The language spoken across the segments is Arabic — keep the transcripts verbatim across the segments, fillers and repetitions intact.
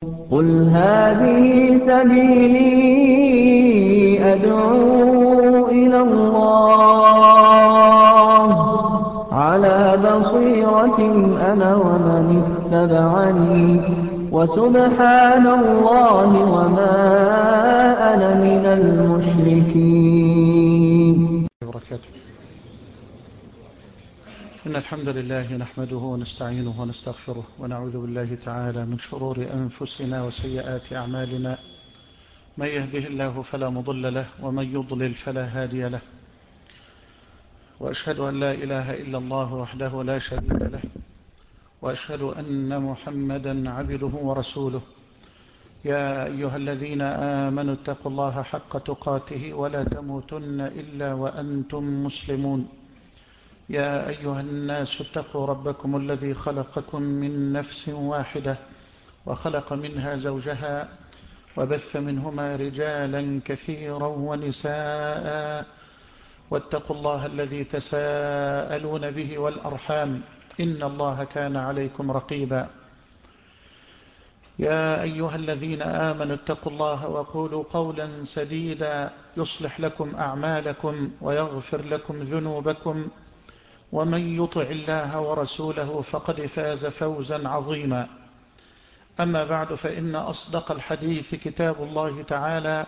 قُلْ هَٰذِهِ سَبِيلِي أَدْعُو إِلَى اللَّهِ ۚ عَلَىٰ بَصِيرَةٍ أَنَا وَمَنِ اتَّبَعَنِي ۖ وَسُبْحَانَ اللَّهِ وَمَا أَنَا مِنَ الْمُشْرِكِينَ. إن الحمد لله نحمده ونستعينه ونستغفره ونعوذ بالله تعالى من شرور أنفسنا وسيئات أعمالنا. من يهده الله فلا مضل له ومن يضلل فلا هادي له، وأشهد أن لا إله إلا الله وحده لا شريك له، وأشهد أن محمدا عبده ورسوله. يا أيها الذين آمنوا اتقوا الله حق تقاته ولا تموتن إلا وأنتم مسلمون. يا أيها الناس اتقوا ربكم الذي خلقكم من نفس واحدة وخلق منها زوجها وبث منهما رجالا كثيرا ونساء، واتقوا الله الذي تساءلون به والأرحام إن الله كان عليكم رقيبا. يا أيها الذين آمنوا اتقوا الله وقولوا قولا سديدا يصلح لكم أعمالكم ويغفر لكم ذنوبكم، ومن يطع الله ورسوله فقد فاز فوزا عظيما. أما بعد، فإن أصدق الحديث كتاب الله تعالى،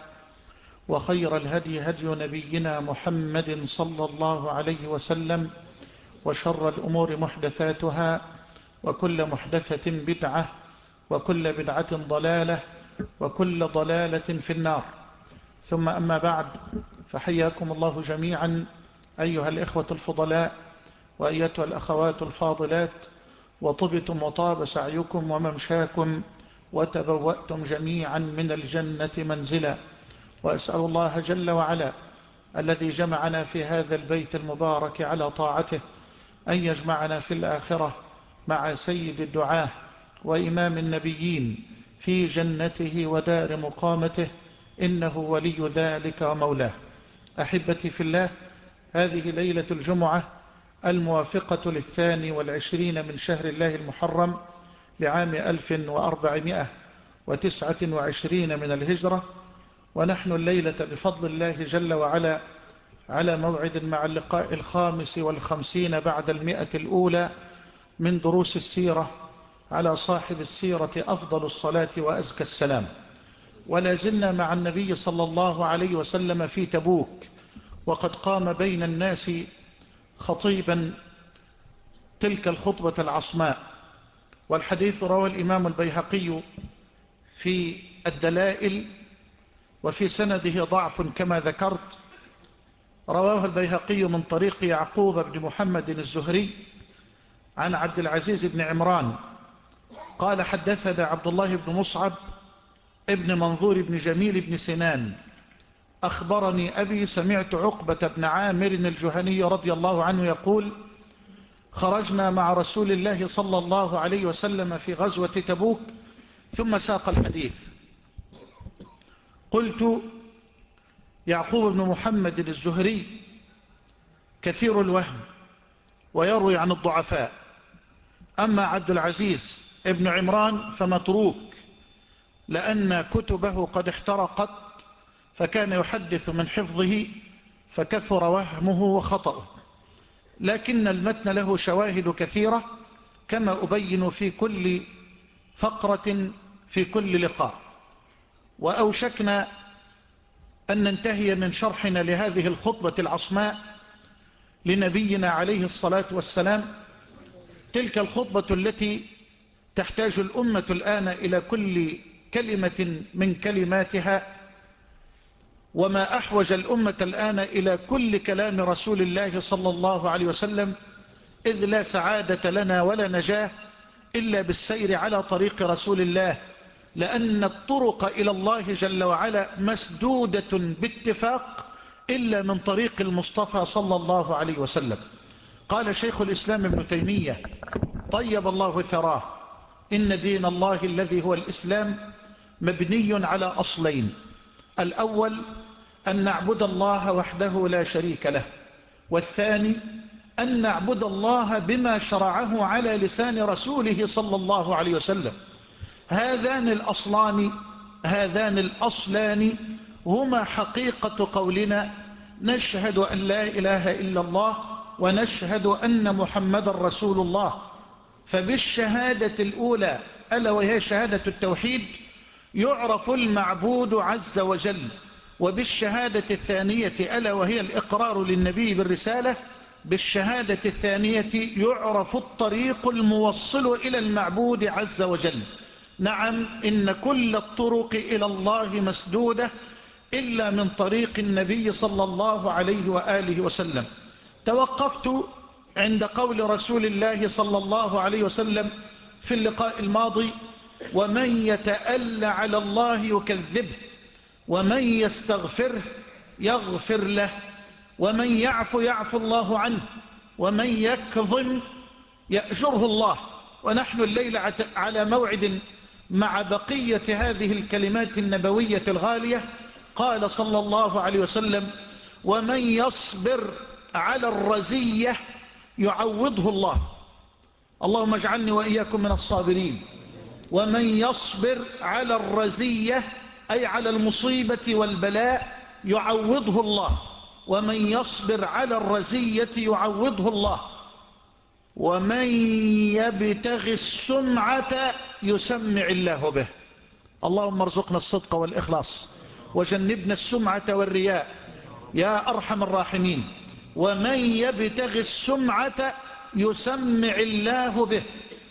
وخير الهدي هدي نبينا محمد صلى الله عليه وسلم، وشر الأمور محدثاتها، وكل محدثة بدعة، وكل بدعة ضلالة، وكل ضلالة في النار. ثم أما بعد، فحياكم الله جميعا أيها الإخوة الفضلاء وأيتها الأخوات الفاضلات، وطبتم وطاب سعيكم وممشاكم وتبوأتم جميعا من الجنة منزلا. وأسأل الله جل وعلا الذي جمعنا في هذا البيت المبارك على طاعته أن يجمعنا في الآخرة مع سيد الدعاة وإمام النبيين في جنته ودار مقامته، إنه ولي ذلك ومولاه. أحبتي في الله، هذه ليلة الجمعة الموافقة للثاني والعشرين من شهر الله المحرم لعام ألف وأربعمائة وتسعة وعشرين من الهجرة، ونحن الليلة بفضل الله جل وعلا على موعد مع اللقاء الخامس والخمسين بعد المئة الأولى من دروس السيرة على صاحب السيرة أفضل الصلاة وأزكى السلام. ولا زلنا مع النبي صلى الله عليه وسلم في تبوك، وقد قام بين الناس خطيبا تلك الخطبة العصماء. والحديث رواه الإمام البيهقي في الدلائل، وفي سنده ضعف كما ذكرت. رواه البيهقي من طريق يعقوب بن محمد الزهري عن عبد العزيز بن عمران قال: حدثنا عبد الله بن مصعب ابن منظور بن جميل بن سنان أخبرني أبي سمعت عقبة بن عامر الجهني رضي الله عنه يقول: خرجنا مع رسول الله صلى الله عليه وسلم في غزوة تبوك. ثم ساق الحديث. قلت: يعقوب بن محمد الزهري كثير الوهم ويروي عن الضعفاء، أما عبد العزيز ابن عمران فمتروك، لأن كتبه قد احترقت، فكان يحدث من حفظه فكثر وهمه وخطأه، لكن المتن له شواهد كثيرة كما أبين في كل فقرة في كل لقاء. وأوشكنا أن ننتهي من شرحنا لهذه الخطبة العصماء لنبينا عليه الصلاة والسلام، تلك الخطبة التي تحتاج الأمة الآن إلى كل كلمة من كلماتها، وما أحوج الأمة الآن إلى كل كلام رسول الله صلى الله عليه وسلم، إذ لا سعادة لنا ولا نجاة إلا بالسير على طريق رسول الله، لأن الطرق إلى الله جل وعلا مسدودة باتفاق إلا من طريق المصطفى صلى الله عليه وسلم. قال شيخ الإسلام ابن تيمية طيب الله ثراه: إن دين الله الذي هو الإسلام مبني على أصلين: الأول أن نعبد الله وحده لا شريك له، والثاني أن نعبد الله بما شرعه على لسان رسوله صلى الله عليه وسلم. هذان الأصلان هذان الأصلان هما حقيقة قولنا نشهد أن لا إله إلا الله ونشهد أن محمد رسول الله. فبالشهادة الأولى ألا وهي شهادة التوحيد يعرف المعبود عز وجل، وبالشهادة الثانية ألا وهي الإقرار للنبي بالرسالة، بالشهادة الثانية يعرف الطريق الموصل إلى المعبود عز وجل. نعم، إن كل الطرق إلى الله مسدودة إلا من طريق النبي صلى الله عليه وآله وسلم. توقفت عند قول رسول الله صلى الله عليه وسلم في اللقاء الماضي: ومن يتألى على الله يكذبه، ومن يستغفره يغفر له، ومن يعفو يعفو الله عنه، ومن يكظم يأجره الله. ونحن الليلة على موعد مع بقية هذه الكلمات النبوية الغالية. قال صلى الله عليه وسلم: ومن يصبر على الرزية يعوضه الله. اللهم اجعلني وإياكم من الصابرين. ومن يصبر على الرزية أي على المصيبة والبلاء يعوضه الله. ومن يصبر على الرزية يعوضه الله. ومن يبتغي السمعة يسمع الله به. اللهم ارزقنا الصدق والإخلاص وجنبنا السمعة والرياء يا أرحم الراحمين. ومن يبتغي السمعة يسمع الله به.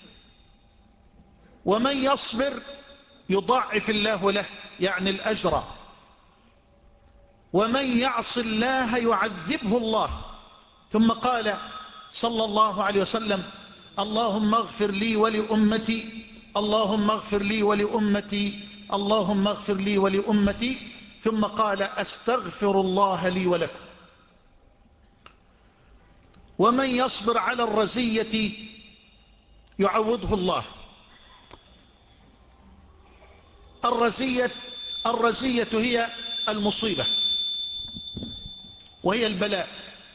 ومن يصبر يضاعف الله له، يعني الأجر. ومن يعص الله يعذبه الله. ثم قال صلى الله عليه وسلم: اللهم اغفر لي ولأمتي، اللهم اغفر لي ولأمتي، اللهم اغفر لي ولأمتي. ثم قال: أستغفر الله لي ولكم. ومن يصبر على الرزية يعوضه الله. الرزية الرزية هي المصيبة وهي البلاء.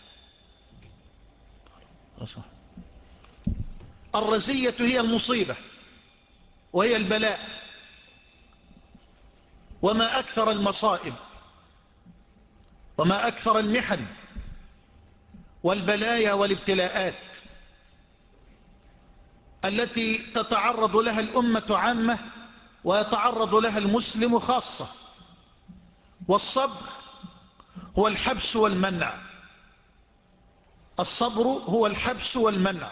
الرزية هي المصيبة وهي البلاء. وما أكثر المصائب وما أكثر المحن والبلايا والابتلاءات التي تتعرض لها الأمة عامة ويتعرض لها المسلم خاصة. والصبر هو الحبس والمنع. الصبر هو الحبس والمنع.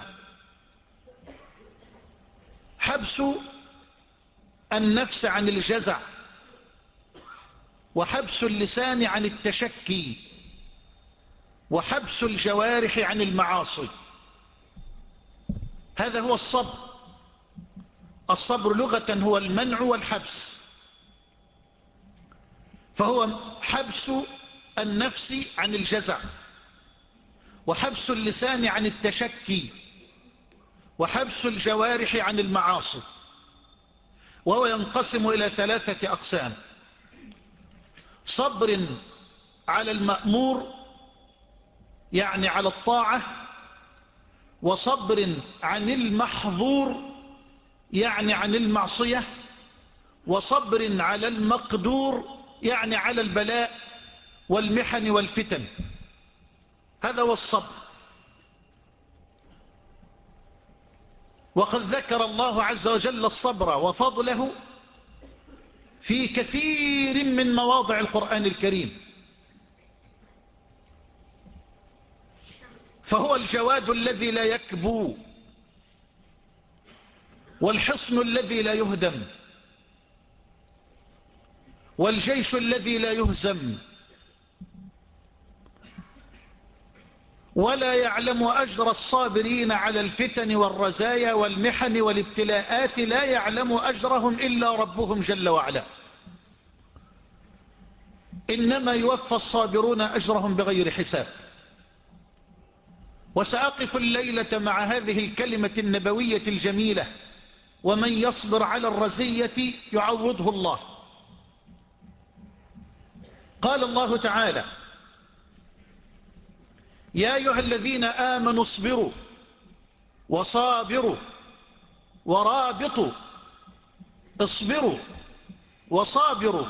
حبس النفس عن الجزع، وحبس اللسان عن التشكي، وحبس الجوارح عن المعاصي. هذا هو الصبر. الصبر لغة هو المنع والحبس، فهو حبس النفس عن الجزع، وحبس اللسان عن التشكي، وحبس الجوارح عن المعاصي. وهو ينقسم إلى ثلاثة أقسام: صبر على المأمور يعني على الطاعة، وصبر عن المحظور يعني عن المعصية، وصبر على المقدور يعني على البلاء والمحن والفتن. هذا هو الصبر. وقد ذكر الله عز وجل الصبر وفضله في كثير من مواضع القرآن الكريم. فهو الجواد الذي لا يكبو، والحصن الذي لا يهدم، والجيش الذي لا يهزم. ولا يعلم أجر الصابرين على الفتن والرزايا والمحن والابتلاءات، لا يعلم أجرهم إلا ربهم جل وعلا. إنما يوفى الصابرون أجرهم بغير حساب. وسأقف الليلة مع هذه الكلمة النبوية الجميلة: ومن يصبر على الرزية يعوضه الله. قال الله تعالى: يا أيها الذين آمنوا اصبروا وصابروا ورابطوا اصبروا وصابروا.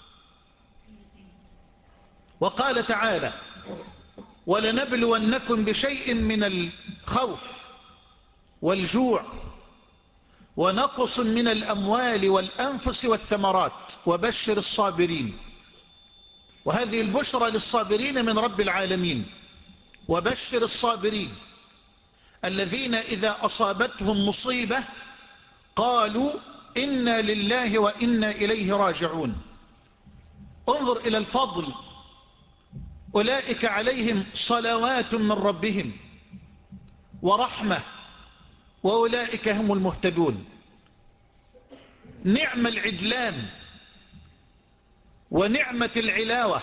وقال تعالى: ولنبلونكم بشيء من الخوف والجوع ونقص من الأموال والأنفس والثمرات وبشر الصابرين. وهذه البشرى للصابرين من رب العالمين. وبشر الصابرين الذين إذا أصابتهم مصيبة قالوا إنا لله وإنا إليه راجعون. انظر إلى الفضل، أولئك عليهم صلوات من ربهم ورحمة وأولئك هم المهتدون. نعم العدلان ونعمة العلاوة،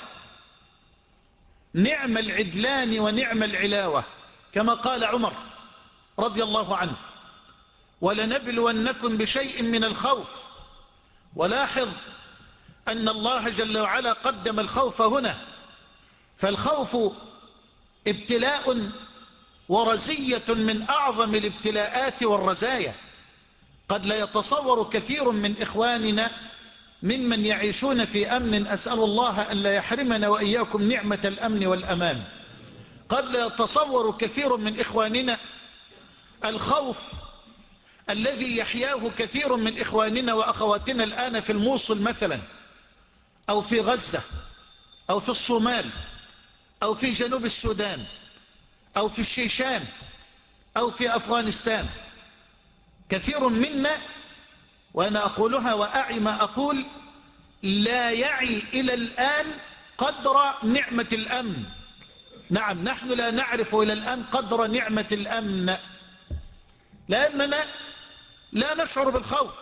نعم العدلان ونعم العلاوة، كما قال عمر رضي الله عنه: ولنبلونكم بشيء من الخوف. ولاحظ أن الله جل وعلا قدم الخوف هنا، فالخوف ابتلاء ورزية من أعظم الابتلاءات والرزايا. قد لا يتصور كثير من إخواننا ممن يعيشون في أمن، أسأل الله أن لا يحرمنا وإياكم نعمة الأمن والأمان، قد لا يتصور كثير من إخواننا الخوف الذي يحياه كثير من إخواننا وأخواتنا الآن في الموصل مثلا، أو في غزة، أو في الصومال، أو في جنوب السودان، أو في الشيشان، أو في أفغانستان. كثير منا، وأنا أقولها وأعي ما أقول، لا يعي إلى الآن قدر نعمة الأمن. نعم، نحن لا نعرف إلى الآن قدر نعمة الأمن، لأننا لا نشعر بالخوف.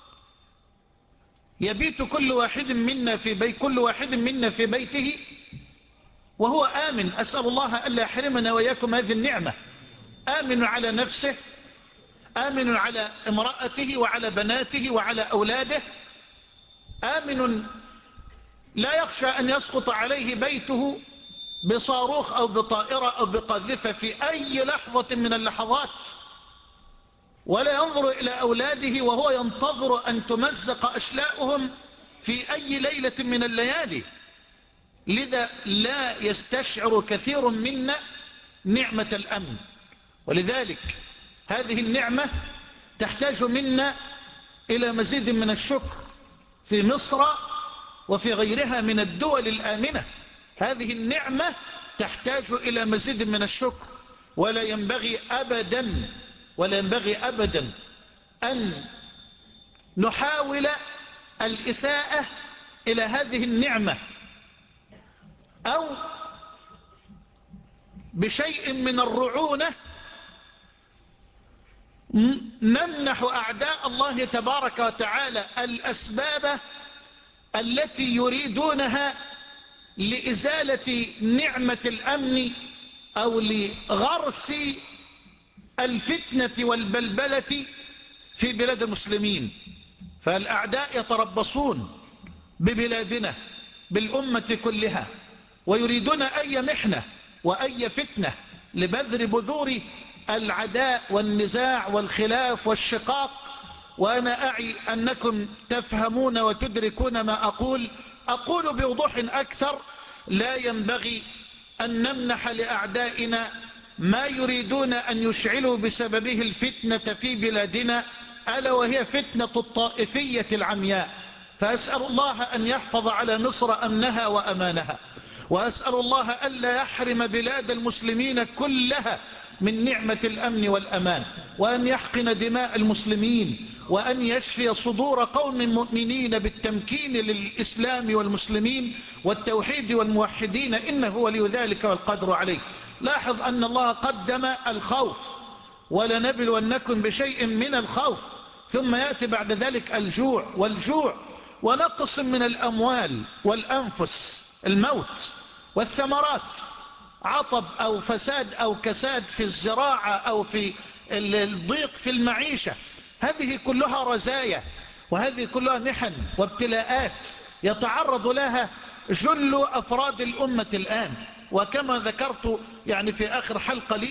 يبيت كل واحد منا في بيت كل واحد منا في بيته وهو آمن. أسأل الله ألا يحرمنا وإياكم هذه النعمة. آمن على نفسه، آمن على امرأته وعلى بناته وعلى أولاده، آمن لا يخشى أن يسقط عليه بيته بصاروخ أو بطائرة أو بقاذفة في أي لحظة من اللحظات، ولا ينظر إلى أولاده وهو ينتظر أن تمزق أشلاؤهم في أي ليلة من الليالي. لذا لا يستشعر كثير منا نعمة الأمن، ولذلك هذه النعمة تحتاج منا إلى مزيد من الشكر في مصر وفي غيرها من الدول الآمنة. هذه النعمة تحتاج إلى مزيد من الشكر، ولا ينبغي أبدا ولا ينبغي أبدا أن نحاول الإساءة إلى هذه النعمة أو بشيء من الرعونة نمنح أعداء الله تبارك وتعالى الأسباب التي يريدونها لإزالة نعمة الأمن أو لغرس الفتنة والبلبلة في بلاد المسلمين. فالأعداء يتربصون ببلادنا بالأمة كلها، ويريدون أي محنة وأي فتنة لبذر بذور العداء والنزاع والخلاف والشقاق. وأنا أعي أنكم تفهمون وتدركون ما أقول. أقول بوضوح أكثر: لا ينبغي أن نمنح لأعدائنا ما يريدون أن يشعلوا بسببه الفتنة في بلادنا، ألا وهي فتنة الطائفية العمياء. فأسأل الله أن يحفظ على مصر أمنها وأمانها، وأسأل الله ألا يحرم بلاد المسلمين كلها من نعمة الأمن والأمان، وأن يحقن دماء المسلمين، وأن يشفي صدور قوم مؤمنين بالتمكين للإسلام والمسلمين والتوحيد والموحدين، إنه ولي ذلك والقدر عليه. لاحظ أن الله قدم الخوف: ولنبلونكم بشيء من الخوف، ثم يأتي بعد ذلك الجوع والجوع ونقص من الأموال والأنفس، الموت والثمرات، عطب أو فساد أو كساد في الزراعة أو في الضيق في المعيشة. هذه كلها رزايا، وهذه كلها محن وابتلاءات يتعرض لها جل أفراد الأمة الآن. وكما ذكرت يعني في آخر حلقة لي،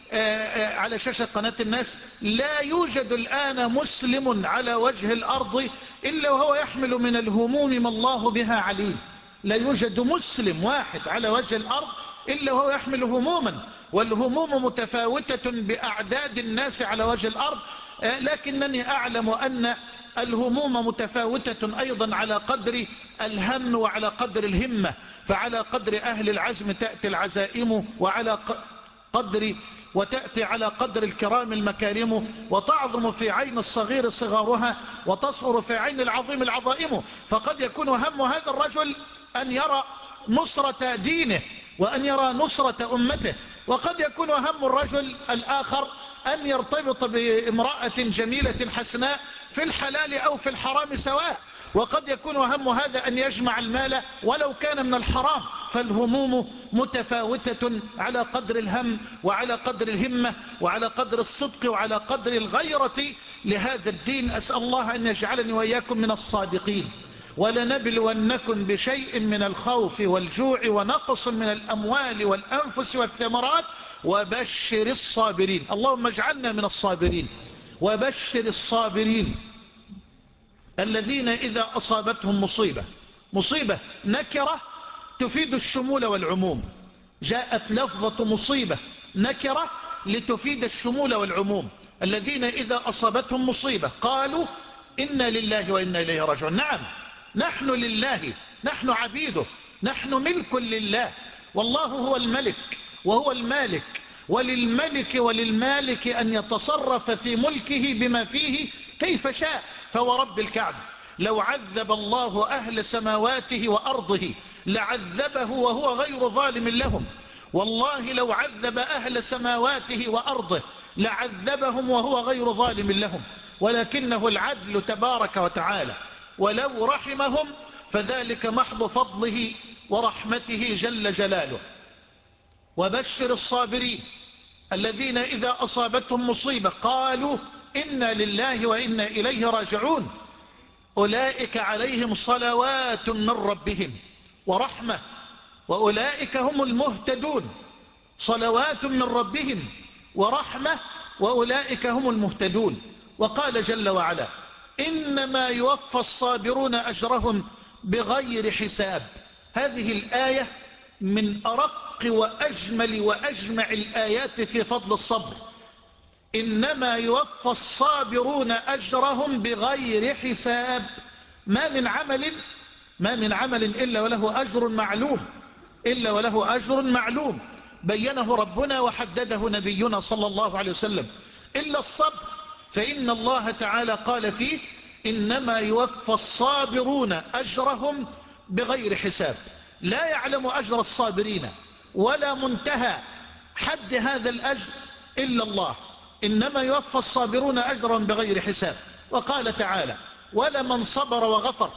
على شاشة قناة الناس، لا يوجد الآن مسلم على وجه الأرض إلا وهو يحمل من الهموم ما الله بها عليم. لا يوجد مسلم واحد على وجه الأرض إلا وهو يحمل هموما، والهموم متفاوتة بأعداد الناس على وجه الأرض، لكنني أعلم أن الهموم متفاوتة أيضا على قدر الهم وعلى قدر الهمة. فعلى قدر أهل العزم تأتي العزائم، وعلى قدر وتأتي على قدر الكرام المكارم، وتعظم في عين الصغير صغارها، وتصغر في عين العظيم العظائم. فقد يكون هم هذا الرجل أن يرى نصرة دينه وأن يرى نصرة أمته، وقد يكون هم الرجل الآخر أن يرتبط بامرأة جميلة حسناء في الحلال أو في الحرام سواء، وقد يكون هم هذا أن يجمع المال ولو كان من الحرام. فالهموم متفاوتة على قدر الهم وعلى قدر الهمة وعلى قدر الصدق وعلى قدر الغيرة لهذا الدين. أسأل الله أن يجعلني وإياكم من الصادقين. ولنبلونكم بشيء من الخوف والجوع ونقص من الأموال والأنفس والثمرات وبشر الصابرين. اللهم اجعلنا من الصابرين. وبشر الصابرين الذين إذا أصابتهم مصيبة، مصيبة نكرة تفيد الشمول والعموم، جاءت لفظة مصيبة نكرة لتفيد الشمول والعموم. الذين إذا أصابتهم مصيبة قالوا إنا لله وإنا إليه راجعون. نعم، نحن لله، نحن عبيده، نحن ملك لله، والله هو الملك وهو المالك، وللملك وللمالك أن يتصرف في ملكه بما فيه كيف شاء. فورب الكعبة لو عذب الله أهل سماواته وأرضه لعذبه وهو غير ظالم لهم. والله لو عذب أهل سماواته وأرضه لعذبهم وهو غير ظالم لهم، ولكنه العدل تبارك وتعالى. ولو رحمهم فذلك محض فضله ورحمته جل جلاله. وبشر الصابرين الذين إذا أصابتهم مصيبة قالوا إنا لله وإنا إليه راجعون أولئك عليهم صلوات من ربهم ورحمة وأولئك هم المهتدون. صلوات من ربهم ورحمة وأولئك هم المهتدون. وقال جل وعلا إنما يوفى الصابرون أجرهم بغير حساب. هذه الآية من أرق وأجمل وأجمع الآيات في فضل الصبر. إنما يوفى الصابرون أجرهم بغير حساب. ما من عمل ما من عمل إلا وله أجر معلوم إلا وله أجر معلوم بينه ربنا وحدده نبينا صلى الله عليه وسلم، إلا الصبر، فإن الله تعالى قال فيه إنما يوفى الصابرون أجرهم بغير حساب. لا يعلم أجر الصابرين ولا منتهى حد هذا الأجر إلا الله. إنما يوفى الصابرون أجرهم بغير حساب. وقال تعالى ولمن صبر وغفر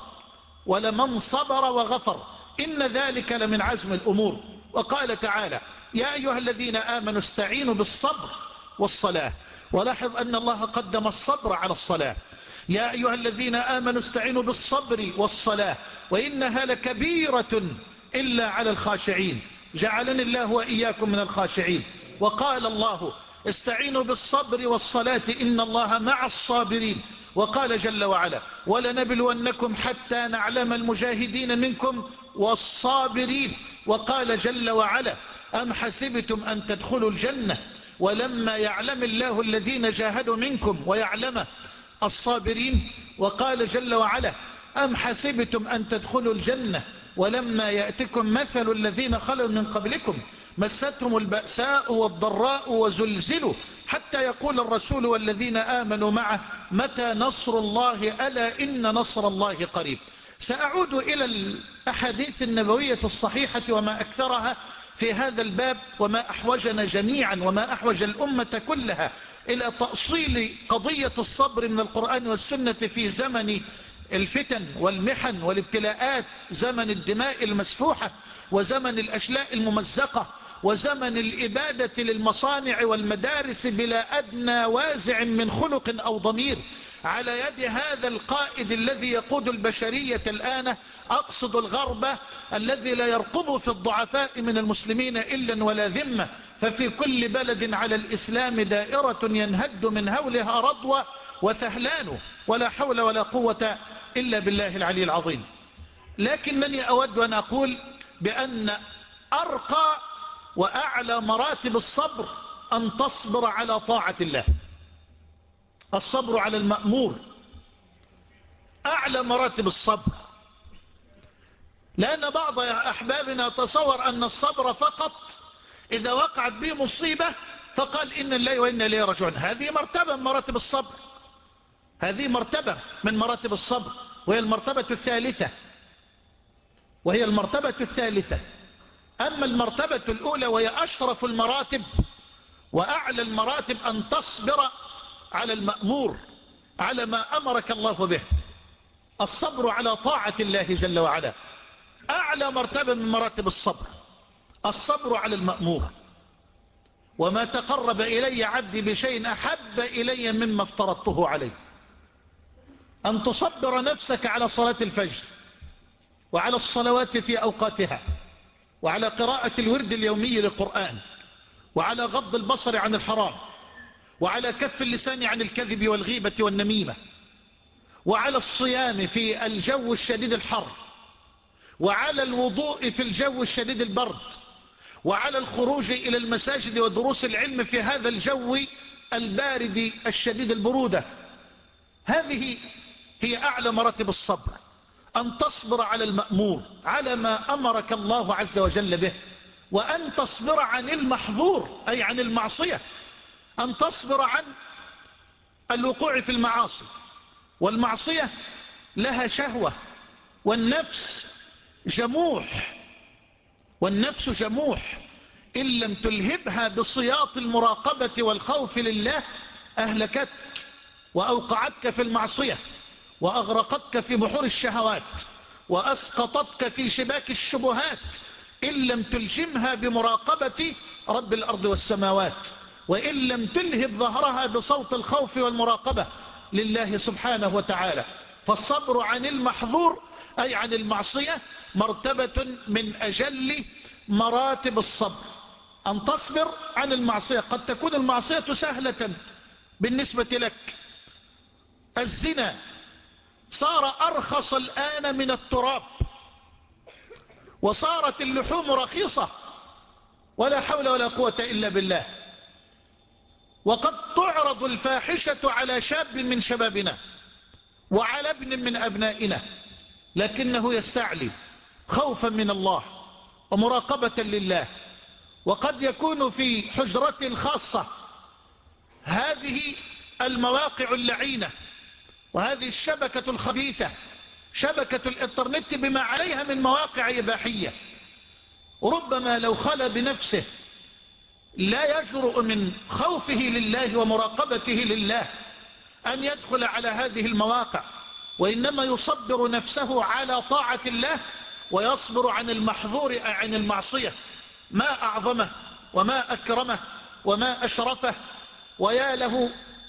ولمن صبر وغفر إن ذلك لمن عزم الأمور. وقال تعالى يا أيها الذين آمنوا استعينوا بالصبر والصلاة. ولاحظ أن الله قدم الصبر على الصلاة. يا أيها الذين آمنوا استعينوا بالصبر والصلاة وإنها لكبيرة إلا على الخاشعين. جعلني الله وإياكم من الخاشعين. وقال الله استعينوا بالصبر والصلاة إن الله مع الصابرين. وقال جل وعلا ولنبلونكم حتى نعلم المجاهدين منكم والصابرين. وقال جل وعلا أم حسبتم أن تدخلوا الجنة ولما يعلم الله الذين جاهدوا منكم ويعلم الصابرين. وقال جل وعلا أم حسبتم أن تدخلوا الجنة ولما يأتكم مثل الذين خلوا من قبلكم مستهم البأساء والضراء وزلزلوا حتى يقول الرسول والذين آمنوا معه متى نصر الله ألا إن نصر الله قريب. سأعود إلى الأحاديث النبوية الصحيحة وما أكثرها في هذا الباب، وما أحوجنا جميعا وما أحوج الأمة كلها إلى تأصيل قضية الصبر من القرآن والسنة في زمن الفتن والمحن والابتلاءات، زمن الدماء المسفوحة وزمن الأشلاء الممزقة وزمن الإبادة للمصانع والمدارس بلا أدنى وازع من خلق أو ضمير، على يد هذا القائد الذي يقود البشرية الآن، أقصد الغرب الذي لا يرقب في الضعفاء من المسلمين إلا ولا ذمة، ففي كل بلد على الإسلام دائرة ينهد من هولها رضوة وثهلان، ولا حول ولا قوة إلا بالله العلي العظيم. لكنني أود أن أقول بأن أرقى وأعلى مراتب الصبر أن تصبر على طاعة الله. الصبر على المأمور أعلى مراتب الصبر، لأن بعض أحبابنا تصور أن الصبر فقط إذا وقعت به مصيبة فقال إن الله وإن إليه راجعون. هذه مرتبة من مراتب الصبر، هذه مرتبة من مراتب الصبر، وهي المرتبة الثالثة، وهي المرتبة الثالثة. أما المرتبة الأولى وهي أشرف المراتب وأعلى المراتب أن تصبر على المأمور، على ما أمرك الله به. الصبر على طاعة الله جل وعلا أعلى مرتبة من مراتب الصبر، الصبر على المأمور. وما تقرب إلي عبدي بشيء أحب إلي مما افترضته عليه. أن تصبر نفسك على صلاة الفجر، وعلى الصلوات في أوقاتها، وعلى قراءة الورد اليومي للقرآن، وعلى غض البصر عن الحرام، وعلى كف اللسان عن الكذب والغيبة والنميمة، وعلى الصيام في الجو الشديد الحر، وعلى الوضوء في الجو الشديد البرد، وعلى الخروج إلى المساجد ودروس العلم في هذا الجو البارد الشديد البرودة. هذه هي أعلى مراتب الصبر، أن تصبر على المأمور، على ما أمرك الله عز وجل به، وأن تصبر عن المحظور أي عن المعصية، أن تصبر عن الوقوع في المعاصي. والمعصية لها شهوة، والنفس جموح، والنفس جموح إن لم تلهبها بصياط المراقبة والخوف لله أهلكتك وأوقعتك في المعصية، وأغرقتك في بحور الشهوات، وأسقطتك في شباك الشبهات إن لم تلجمها بمراقبة رب الأرض والسماوات، وإن لم تلهب ظهرها بصوت الخوف والمراقبة لله سبحانه وتعالى. فالصبر عن المحظور أي عن المعصية مرتبة من أجل مراتب الصبر. أن تصبر عن المعصية، قد تكون المعصية سهلة بالنسبة لك. الزنا صار أرخص الآن من التراب، وصارت اللحوم رخيصة، ولا حول ولا قوة إلا بالله. وقد تعرض الفاحشة على شاب من شبابنا وعلى ابن من أبنائنا، لكنه يستعلي خوفا من الله ومراقبة لله. وقد يكون في حجرته الخاصة هذه المواقع اللعينة، وهذه الشبكة الخبيثة، شبكة الإنترنت بما عليها من مواقع إباحية. ربما لو خلى بنفسه لا يجرؤ من خوفه لله ومراقبته لله أن يدخل على هذه المواقع، وإنما يصبر نفسه على طاعة الله، ويصبر عن المحظور عن المعصية. ما أعظمه وما أكرمه وما أشرفه. ويا له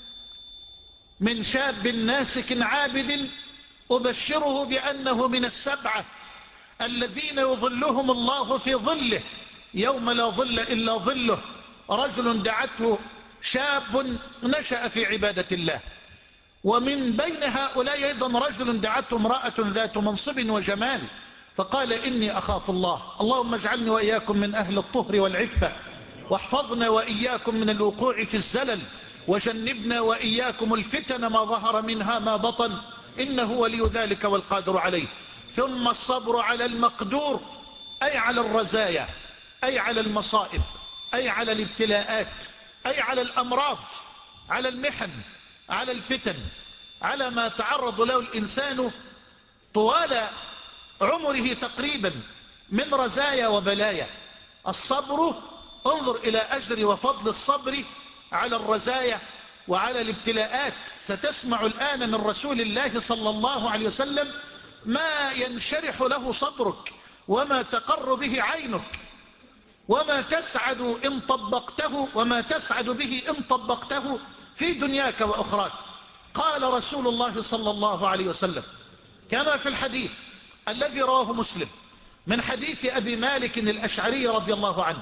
من شاب ناسك عابد أبشره بأنه من السبعة الذين يظلهم الله في ظله يوم لا ظل إلا ظله. رجل دعته شاب نشأ في عبادة الله، ومن بين هؤلاء أيضا رجل دعته امرأة ذات منصب وجمال، فقال إني أخاف الله، اللهم اجعلني وإياكم من أهل الطهر والعفة، واحفظنا وإياكم من الوقوع في الزلل، وجنبنا وإياكم الفتن ما ظهر منها ما بطن، إنه ولي ذلك والقادر عليه. ثم الصبر على المقدور أي على الرزايا، أي على المصائب، أي على الابتلاءات، أي على الأمراض، على المحن، على الفتن، على ما تعرض له الإنسان طوال عمره تقريبا من رزايا وبلايا. الصبر، انظر إلى أجر وفضل الصبر على الرزايا وعلى الابتلاءات. ستسمع الآن من رسول الله صلى الله عليه وسلم ما ينشرح له صدرك، وما تقر به عينك، وما تسعد إن طبقته، وما تسعد به إن طبقته في دنياك وأخراك. قال رسول الله صلى الله عليه وسلم كما في الحديث الذي رواه مسلم من حديث أبي مالك الأشعري رضي الله عنه،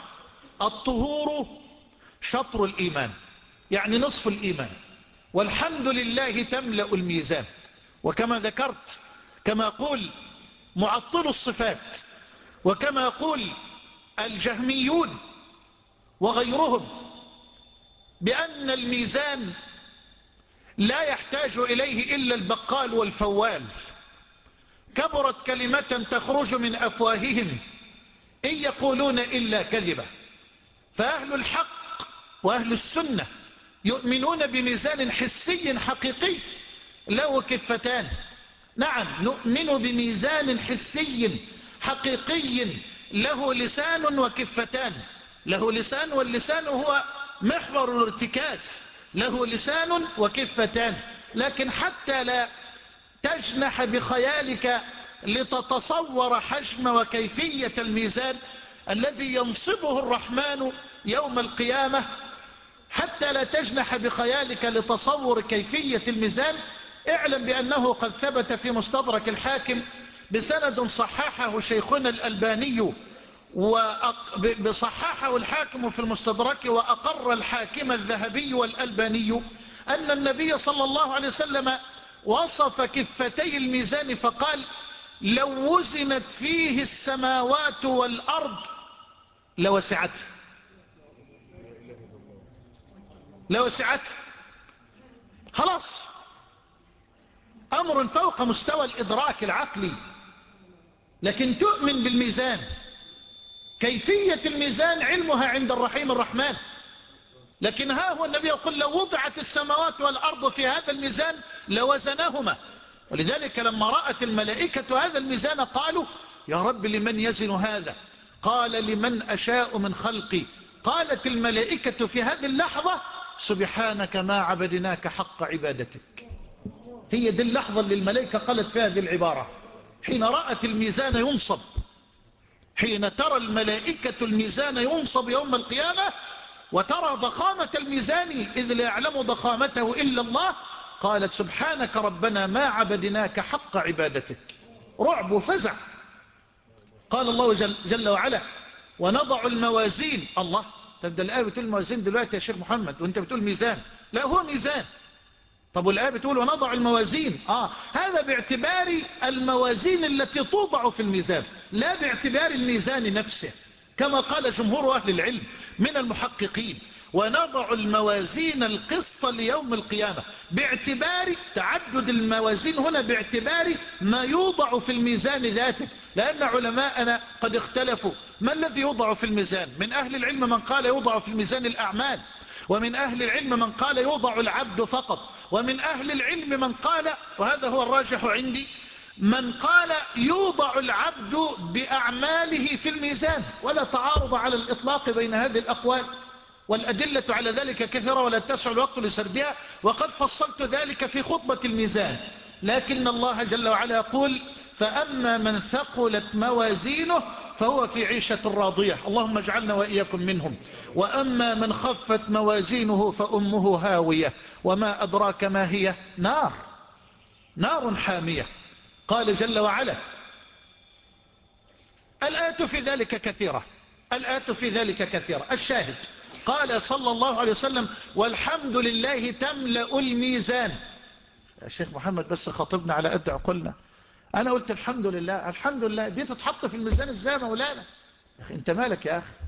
الطهور شطر الإيمان، يعني نصف الإيمان، والحمد لله تملأ الميزان. وكما ذكرت، كما يقول معطل الصفات، وكما يقول الجهميون وغيرهم، بأن الميزان لا يحتاج إليه إلا البقال والفوال، كبرت كلمة تخرج من أفواههم إن يقولون إلا كذبا. فأهل الحق وأهل السنة يؤمنون بميزان حسي حقيقي له كفتان. نعم، نؤمن بميزان حسي حقيقي له لسان وكفتان. له لسان، واللسان هو محور الارتكاز، له لسان وكفتان. لكن حتى لا تجنح بخيالك لتتصور حجم وكيفية الميزان الذي ينصبه الرحمن يوم القيامة، حتى لا تجنح بخيالك لتصور كيفية الميزان، اعلم بأنه قد ثبت في مستدرك الحاكم بسند صححه شيخنا الألباني، وبصححه الحاكم في المستدرك، وأقر الحاكم الذهبي والألباني أن النبي صلى الله عليه وسلم وصف كفتي الميزان فقال: لو وزنت فيه السماوات والأرض لوسعته، لوسعته. خلاص، أمر فوق مستوى الإدراك العقلي. لكن تؤمن بالميزان، كيفية الميزان علمها عند الرحيم الرحمن. لكن ها هو النبي يقول: لو وضعت السماوات والأرض في هذا الميزان لوزنهما. ولذلك لما رأت الملائكة هذا الميزان قالوا: يا رب لمن يزن هذا؟ قال: لمن أشاء من خلقي. قالت الملائكة في هذه اللحظة: سبحانك ما عبدناك حق عبادتك. هي دي اللحظة اللي الملائكة قالت فيها هذه العبارة، حين رأت الميزان ينصب، حين ترى الملائكة الميزان ينصب يوم القيامة، وترى ضخامة الميزان إذ لا يعلم ضخامته إلا الله، قالت: سبحانك ربنا ما عبدناك حق عبادتك. رعب وفزع. قال الله جل, جل وعلا: ونضع الموازين. الله، تبدأ الآية بتقول الموازين دلوقتي يا شيخ محمد وانت بتقول ميزان؟ لا، هو ميزان. طب والآية بتقول ونضع الموازين، آه هذا باعتبار الموازين التي توضع في الميزان، لا باعتبار الميزان نفسه، كما قال جمهور أهل العلم من المحققين: ونضع الموازين القسط ليوم القيامة، باعتبار تعدد الموازين هنا، باعتبار ما يوضع في الميزان ذاته. لأن علماءنا قد اختلفوا ما الذي يوضع في الميزان. من أهل العلم من قال يوضع في الميزان الأعمال، ومن أهل العلم من قال يوضع العبد فقط، ومن أهل العلم من قال، وهذا هو الراجح عندي، من قال يوضع العبد بأعماله في الميزان. ولا تعارض على الإطلاق بين هذه الأقوال، والأدلة على ذلك كثيرة ولا تسع الوقت لسردها، وقد فصلت ذلك في خطبة الميزان. لكن الله جل وعلا يقول: فأما من ثقلت موازينه فهو في عيشة راضية، اللهم اجعلنا وإياكم منهم. وأما من خفت موازينه فأمه هاوية، وما أدراك ما هي؟ نار، نار حامية. قال جل وعلا: الآيات في ذلك كثيرة، الآيات في ذلك كثيرة. الشاهد: قال صلى الله عليه وسلم: والحمد لله تملأ الميزان. يا شيخ محمد بس خاطبنا على قد عقلنا. أنا قلت الحمد لله، الحمد لله دي تتحط في الميزان ازاي يا مولانا؟ يا أخي أنت مالك يا أخي؟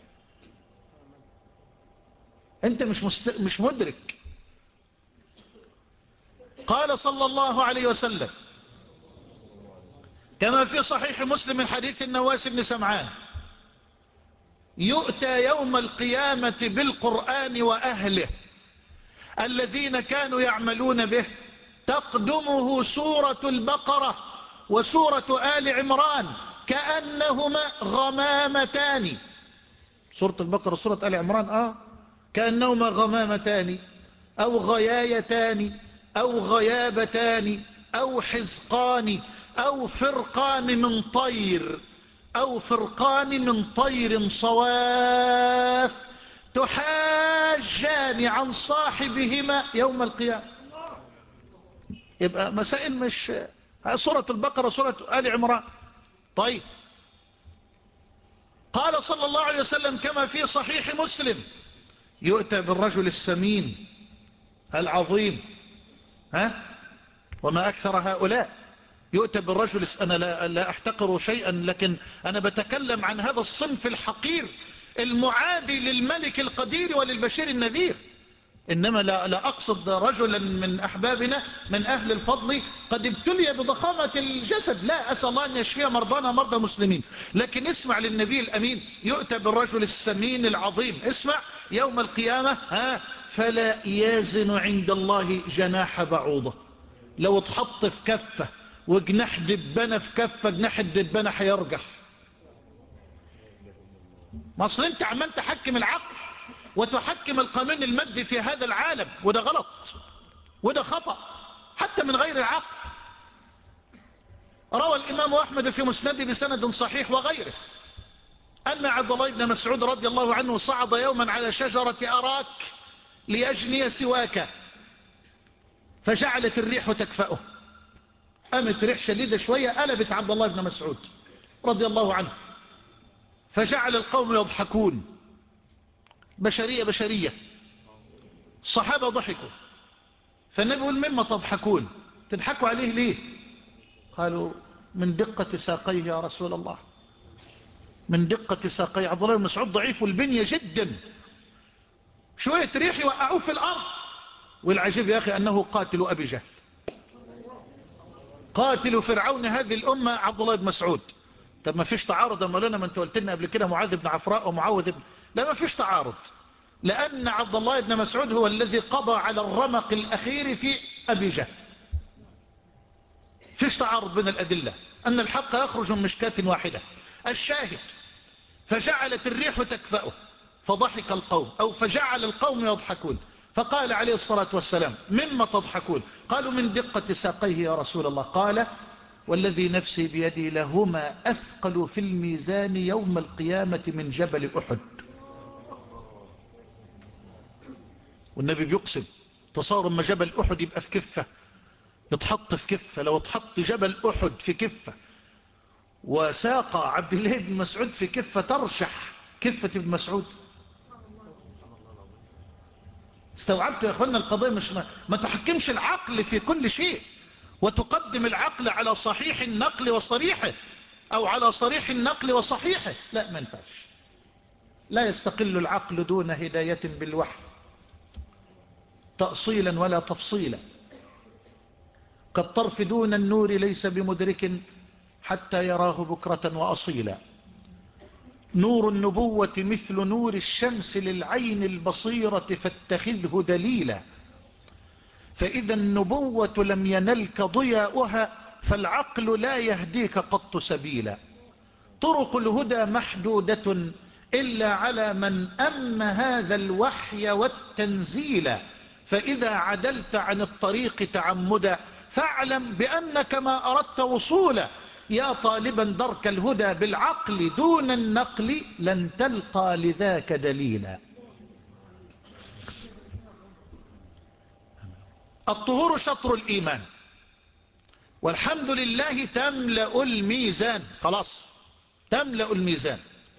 أنت مش, مست... مش مدرك. قال صلى الله عليه وسلم كما في صحيح مسلم من حديث النواس بن سمعان: يؤتى يوم القيامة بالقرآن وأهله الذين كانوا يعملون به، تقدمه سورة البقرة وسورة آل عمران كأنهما غمامتان. سورة البقرة وسورة آل عمران آه كأنهما غمامتان أو غيايتان أو غيابتان أو حزقان أو فرقان من طير أو فرقان من طير صواف تحاجان عن صاحبهما يوم القيامة. يبقى مسائل مش سورة البقرة سورة آل عمران. طيب، قال صلى الله عليه وسلم كما في صحيح مسلم: يؤتى بالرجل السمين العظيم، ها وما أكثر هؤلاء. يؤتى بالرجل، أنا لا, لا أحتقر شيئا، لكن أنا بتكلم عن هذا الصنف الحقير المعادي للملك القدير وللبشير النذير. إنما لا, لا أقصد رجلا من أحبابنا من أهل الفضل قد ابتلي بضخامة الجسد، لا، أسأل الله أن يشفي مرضانا مرضى المسلمين، لكن اسمع للنبي الأمين: يؤتى بالرجل السمين العظيم، اسمع، يوم القيامة ها فلا يزن عند الله جناح بعوضة. لو اتحط في كفة وجناح دبانة في كفة، جناح الدبانة هيرجح. ما اصل انت عمال تحكم العقل وتحكم القانون المادي في هذا العالم، وده غلط وده خطأ حتى من غير العقل. روى الإمام أحمد في مسنده بسند صحيح وغيره أن عبد الله بن مسعود رضي الله عنه صعد يوما على شجرة أراك ليجني سواكا، فجعلت الريح تكفأه. قامت ريح شديدة شوية قلبت عبد الله بن مسعود رضي الله عنه، فجعل القوم يضحكون. بشرية بشرية، الصحابة ضحكوا، فالنبي يقول: مما تضحكون؟ تضحكوا عليه ليه؟ قالوا: من دقة ساقيه يا رسول الله، من دقة ساقيه. عبد الله بن مسعود ضعيف البنية جدا، شوية ريح يوقعوه في الأرض. والعجيب يا أخي أنه قاتل أبي جهل، قاتل فرعون هذه الأمة عبد الله بن مسعود. طب ما فيش تعارض يا مولانا؟ ما انت قلت لنا قبل كده معاذ بن عفراء ومعاوذ بن... لا، ما فيش تعارض، لأن عبد الله بن مسعود هو الذي قضى على الرمق الأخير في أبي جهل. فيش تعارض بين الأدلة، أن الحق يخرج من مشكاة واحدة. الشاهد: فجعلت الريح تكفأه، فضحك القوم، أو فجعل القوم يضحكون، فقال عليه الصلاة والسلام: مما تضحكون؟ قالوا: من دقة ساقيه يا رسول الله. قال: والذي نفسي بيدي لهما أثقل في الميزان يوم القيامة من جبل أحد. والنبي بيقسم: تصور ما جبل أحد يبقى في كفة، يتحط في كفة، لو تحط جبل أحد في كفة وساق عبد الله بن مسعود في كفة ترشح كفة ابن مسعود. استوعبت يا أخوانا القضية؟ مش ما, ما تحكمش العقل في كل شيء وتقدم العقل على صحيح النقل وصريحه، أو على صريح النقل وصحيحه. لا، ما ينفعش. لا يستقل العقل دون هداية بالوحي تأصيلا ولا تفصيلا، كالطرف دون النور ليس بمدرك حتى يراه بكرة وأصيلا. نور النبوة مثل نور الشمس للعين البصيرة فاتخذه دليلا، فإذا النبوة لم ينلك ضياؤها فالعقل لا يهديك قط سبيلا. طرق الهدى محدودة إلا على من أم هذا الوحي والتنزيل، فإذا عدلت عن الطريق تعمدا فاعلم بأنك ما أردت وصولا. يا طالبا درك الهدى بالعقل دون النقل لن تلقى لذاك دليلا. الطهور شطر الإيمان، والحمد لله تملأ الميزان. خلاص تملأ الميزان،